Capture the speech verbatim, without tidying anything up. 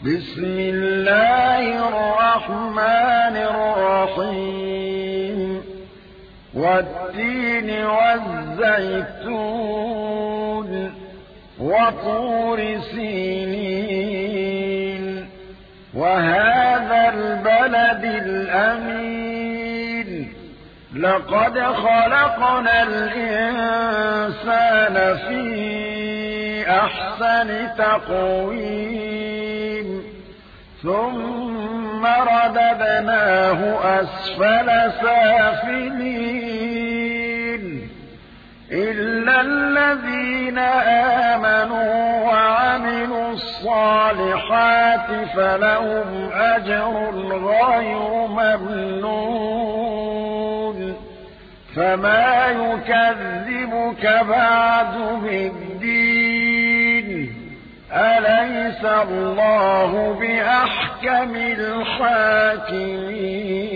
بسم الله الرحمن الرحيم والتين والزيتون وطور سينين وهذا البلد الأمين لقد خلقنا الإنسان في أحسن تقويم ثم رددناه أسفل سافلين إلا الذين آمنوا وعملوا الصالحات فلهم أجر غير ممنون فما يكذبك بعد بالدين أليس الله بأحكم الحاكمين